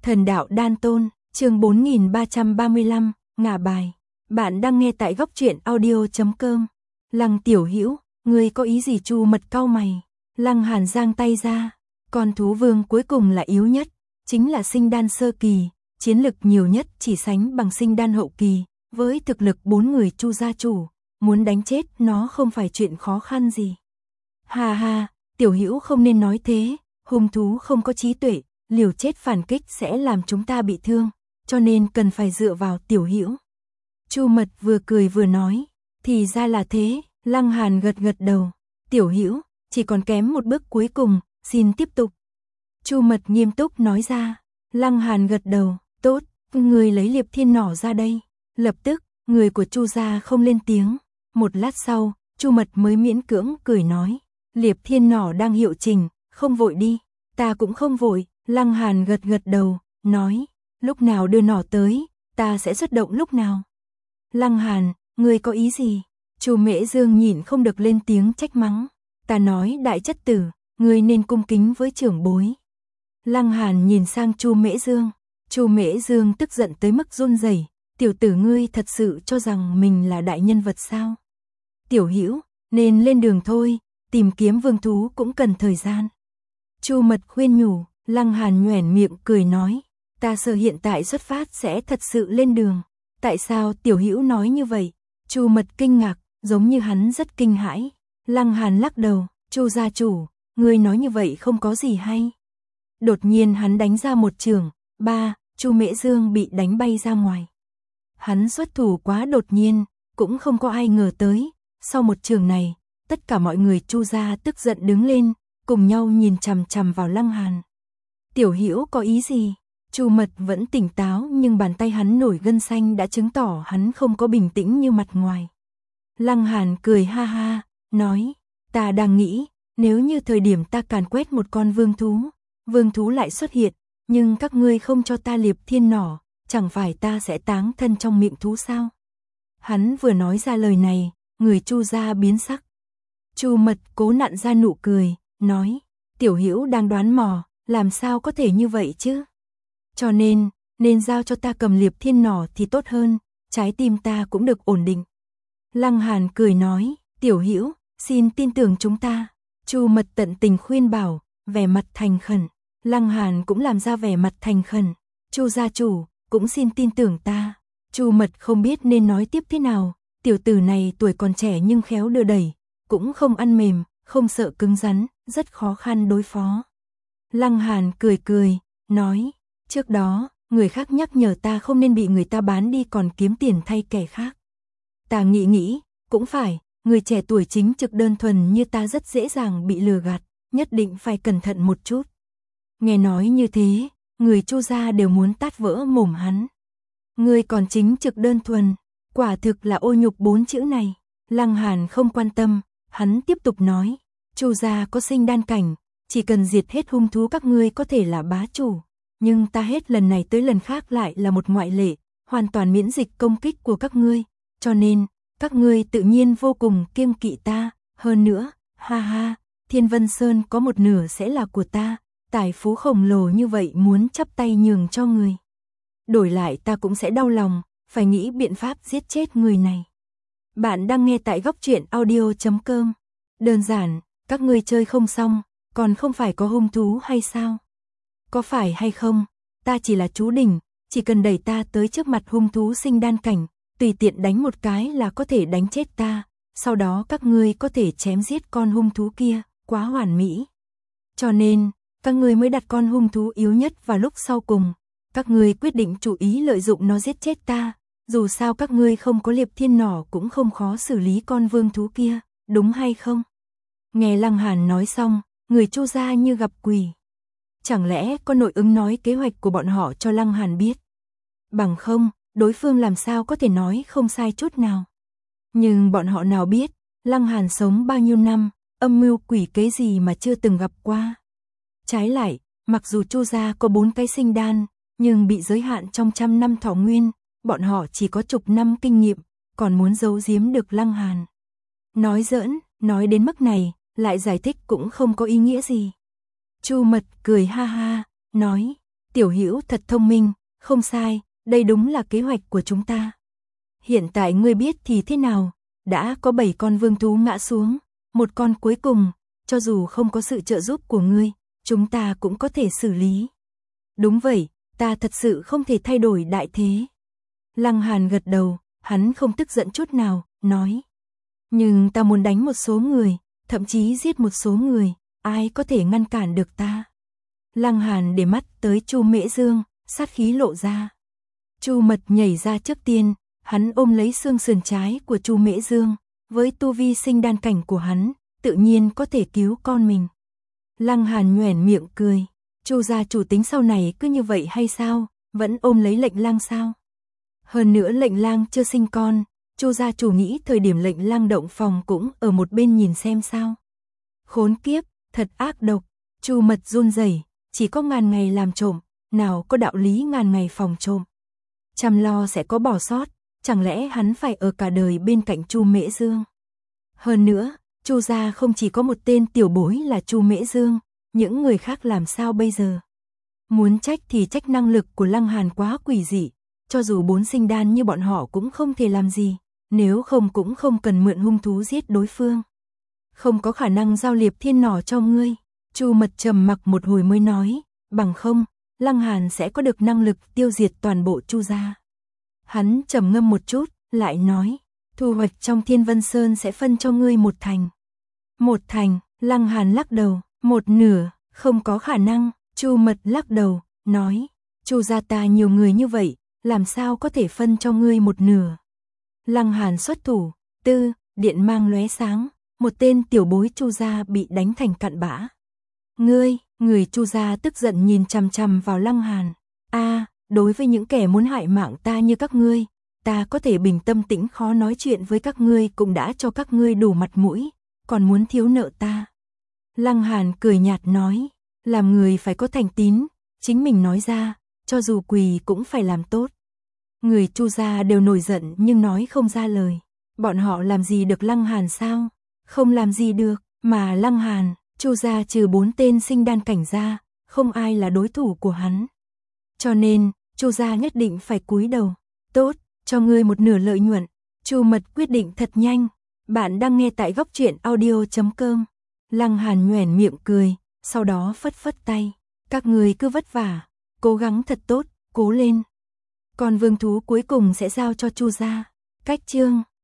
Thần đạo đan tôn, chương 4335, ngả bài. Bạn đang nghe tại góc truyện audio.com. Lăng Tiểu Hữu, ngươi có ý gì? Chu Mật cau mày. Lăng Hàn giang tay ra, con thú vương cuối cùng là yếu nhất, chính là sinh đan sơ kỳ, chiến lực nhiều nhất chỉ sánh bằng sinh đan hậu kỳ, với thực lực 4 người Chu gia chủ, muốn đánh chết nó không phải chuyện khó khăn gì. Ha ha, Tiểu Hữu không nên nói thế, hung thú không có trí tuệ, liều chết phản kích sẽ làm chúng ta bị thương, cho nên cần phải dựa vào Tiểu Hữu. Chu Mật vừa cười vừa nói, thì ra là thế. Lăng Hàn gật gật đầu, Tiểu Hữu, chỉ còn kém một bước cuối cùng, xin tiếp tục. Chu Mật nghiêm túc nói ra. Lăng Hàn gật đầu, tốt, người lấy Liệp Thiên Nỏ ra đây. Lập tức, người của Chu gia không lên tiếng. Một lát sau, Chu Mật mới miễn cưỡng cười nói, Liệp Thiên Nỏ đang hiệu chỉnh, không vội đi. Ta cũng không vội. Lăng Hàn gật gật đầu, nói, lúc nào đưa nỏ tới, ta sẽ xuất động lúc nào. Lăng Hàn, ngươi có ý gì? Chu Mễ Dương nhịn không được lên tiếng trách mắng. Ta nói đại chất tử, ngươi nên cung kính với trưởng bối. Lăng Hàn nhìn sang Chu Mễ Dương. Chu Mễ Dương tức giận tới mức run rẩy. Tiểu tử ngươi thật sự cho rằng mình là đại nhân vật sao? Tiểu Hữu, nên lên đường thôi, tìm kiếm vương thú cũng cần thời gian. Chu Mật khuyên nhủ. Lăng Hàn nhoẻn miệng cười nói, ta sợ hiện tại xuất phát sẽ thật sự lên đường. Tại sao Tiểu Hữu nói như vậy? Chu Mật kinh ngạc, giống như hắn rất kinh hãi. Lăng Hàn lắc đầu, Chu gia chủ, ngươi nói như vậy không có gì hay. Đột nhiên hắn đánh ra một chưởng, Chu Mễ Dương bị đánh bay ra ngoài. Hắn xuất thủ quá đột nhiên, cũng không có ai ngờ tới. Sau một chưởng này, tất cả mọi người Chu gia tức giận đứng lên, cùng nhau nhìn chằm chằm vào Lăng Hàn. Tiểu Hữu có ý gì? Chu Mật vẫn tỉnh táo nhưng bàn tay hắn nổi gân xanh đã chứng tỏ hắn không có bình tĩnh như mặt ngoài. Lăng Hàn cười ha ha, nói, ta đang nghĩ, nếu như thời điểm ta càn quét một con vương thú lại xuất hiện, nhưng các ngươi không cho ta Liệp Thiên Nỏ, chẳng phải ta sẽ táng thân trong miệng thú sao? Hắn vừa nói ra lời này, người Chu gia biến sắc. Chu Mật cố nặn ra nụ cười, nói, Tiểu Hữu đang đoán mò. Làm sao có thể như vậy chứ? Cho nên giao cho ta cầm Liệp Thiên Nỏ thì tốt hơn, trái tim ta cũng được ổn định. Lăng Hàn cười nói, Tiểu Hữu, xin tin tưởng chúng ta. Chu Mật tận tình khuyên bảo, vẻ mặt thành khẩn. Lăng Hàn cũng làm ra vẻ mặt thành khẩn. Chu gia chủ, cũng xin tin tưởng ta. Chu Mật không biết nên nói tiếp thế nào. Tiểu tử này tuổi còn trẻ nhưng khéo đưa đẩy, cũng không ăn mềm, không sợ cứng rắn, rất khó khăn đối phó. Lăng Hàn cười cười, nói, trước đó, người khác nhắc nhở ta không nên bị người ta bán đi còn kiếm tiền thay kẻ khác. Ta nghĩ, cũng phải, người trẻ tuổi chính trực đơn thuần như ta rất dễ dàng bị lừa gạt, nhất định phải cẩn thận một chút. Nghe nói như thế, người Chu gia đều muốn tát vỡ mồm hắn. Người còn chính trực đơn thuần, quả thực là ô nhục 4 chữ này. Lăng Hàn không quan tâm, hắn tiếp tục nói, Chu gia có sinh đan cảnh. Chỉ cần diệt hết hung thú các ngươi có thể là bá chủ, nhưng ta hết lần này tới lần khác lại là một ngoại lệ, hoàn toàn miễn dịch công kích của các ngươi, cho nên, các ngươi tự nhiên vô cùng kiêng kỵ ta, hơn nữa, ha ha, Thiên Vân Sơn có một nửa sẽ là của ta, tài phú khổng lồ như vậy muốn chắp tay nhường cho người. Đổi lại ta cũng sẽ đau lòng, phải nghĩ biện pháp giết chết người này. Bạn đang nghe tại góc truyện audio.com. Đơn giản, các ngươi chơi không xong. Còn không phải có hung thú hay sao? Có phải hay không? Ta chỉ là chú đỉnh, chỉ cần đẩy ta tới trước mặt hung thú sinh đan cảnh, tùy tiện đánh một cái là có thể đánh chết ta, sau đó các ngươi có thể chém giết con hung thú kia, quá hoàn mỹ. Cho nên, các ngươi mới đặt con hung thú yếu nhất vào lúc sau cùng, các ngươi quyết định chủ ý lợi dụng nó giết chết ta, dù sao các ngươi không có Liệp Thiên Nỏ cũng không khó xử lý con vương thú kia, đúng hay không? Nghe Lăng Hàn nói xong, người Chu gia như gặp quỷ. Chẳng lẽ có nội ứng nói kế hoạch của bọn họ cho Lăng Hàn biết? Bằng không, đối phương làm sao có thể nói không sai chút nào. Nhưng bọn họ nào biết, Lăng Hàn sống bao nhiêu năm, âm mưu quỷ kế gì mà chưa từng gặp qua. Trái lại, mặc dù Chu gia có 4 cái sinh đan, nhưng bị giới hạn trong 100 năm thọ nguyên, bọn họ chỉ có chục năm kinh nghiệm, còn muốn giấu giếm được Lăng Hàn. Nói giỡn, nói đến mức này, lại giải thích cũng không có ý nghĩa gì. Chu Mật cười ha ha, nói, Tiểu Hữu thật thông minh, không sai, đây đúng là kế hoạch của chúng ta. Hiện tại ngươi biết thì thế nào, đã có 7 con vương thú ngã xuống, một con cuối cùng, cho dù không có sự trợ giúp của ngươi, chúng ta cũng có thể xử lý. Đúng vậy, ta thật sự không thể thay đổi đại thế. Lăng Hàn gật đầu, hắn không tức giận chút nào, nói. Nhưng ta muốn đánh một số người, thậm chí giết một số người, ai có thể ngăn cản được ta. Lăng Hàn để mắt tới Chu Mễ Dương, sát khí lộ ra. Chu Mật nhảy ra trước tiên, hắn ôm lấy xương sườn trái của Chu Mễ Dương, với tu vi sinh đan cảnh của hắn, tự nhiên có thể cứu con mình. Lăng Hàn nhoẻn miệng cười, Chu gia chủ tính sau này cứ như vậy hay sao, vẫn ôm lấy Lệnh Lang sao? Hơn nữa Lệnh Lang chưa sinh con, Chu gia chủ nghĩ thời điểm Lệnh Lang động phòng cũng ở một bên nhìn xem sao. Khốn kiếp, thật ác độc, Chu Mật run rẩy, chỉ có ngàn ngày làm trộm, nào có đạo lý ngàn ngày phòng trộm. Chăm lo sẽ có bỏ sót, chẳng lẽ hắn phải ở cả đời bên cạnh Chu Mễ Dương? Hơn nữa, Chu gia không chỉ có một tên tiểu bối là Chu Mễ Dương, những người khác làm sao bây giờ? Muốn trách thì trách năng lực của Lăng Hàn quá quỷ dị, cho dù 4 sinh đan như bọn họ cũng không thể làm gì, nếu không cũng không cần mượn hung thú giết đối phương. Không có khả năng giao Liệp Thiên nỏ cho ngươi. Chu Mật trầm mặc một hồi mới nói, bằng không, Lăng Hàn sẽ có được năng lực tiêu diệt toàn bộ Chu gia. Hắn trầm ngâm một chút, lại nói, thu hoạch trong Thiên Vân Sơn sẽ phân cho ngươi 1 thành. 1 thành, Lăng Hàn lắc đầu, 1/2, không có khả năng. Chu Mật lắc đầu, nói, Chu gia ta nhiều người như vậy, làm sao có thể phân cho ngươi 1/2. Lăng Hàn xuất thủ, điện mang lóe sáng, một tên tiểu bối Chu gia bị đánh thành cặn bã. Người Chu gia tức giận nhìn chằm chằm vào Lăng Hàn. Đối với những kẻ muốn hại mạng ta như các ngươi, ta có thể bình tâm tĩnh khó nói chuyện với các ngươi, cũng đã cho các ngươi đủ mặt mũi, còn muốn thiếu nợ ta. Lăng Hàn cười nhạt nói, làm người phải có thành tín, chính mình nói ra, cho dù quỳ cũng phải làm tốt. Người Chu gia đều nổi giận nhưng nói không ra lời. Bọn họ làm gì được Lăng Hàn sao? Không làm gì được, mà Lăng Hàn, Chu gia trừ 4 tên sinh đan cảnh ra, không ai là đối thủ của hắn. Cho nên, Chu gia nhất định phải cúi đầu. Tốt, cho ngươi 1/2 lợi nhuận. Chu Mật quyết định thật nhanh. Bạn đang nghe tại Góc Truyện Audio.com. Lăng Hàn nhoẻn miệng cười, sau đó phất phất tay. Các ngươi cứ vất vả, cố gắng thật tốt, cố lên. Còn vương thú cuối cùng sẽ giao cho Chu gia. Cách chương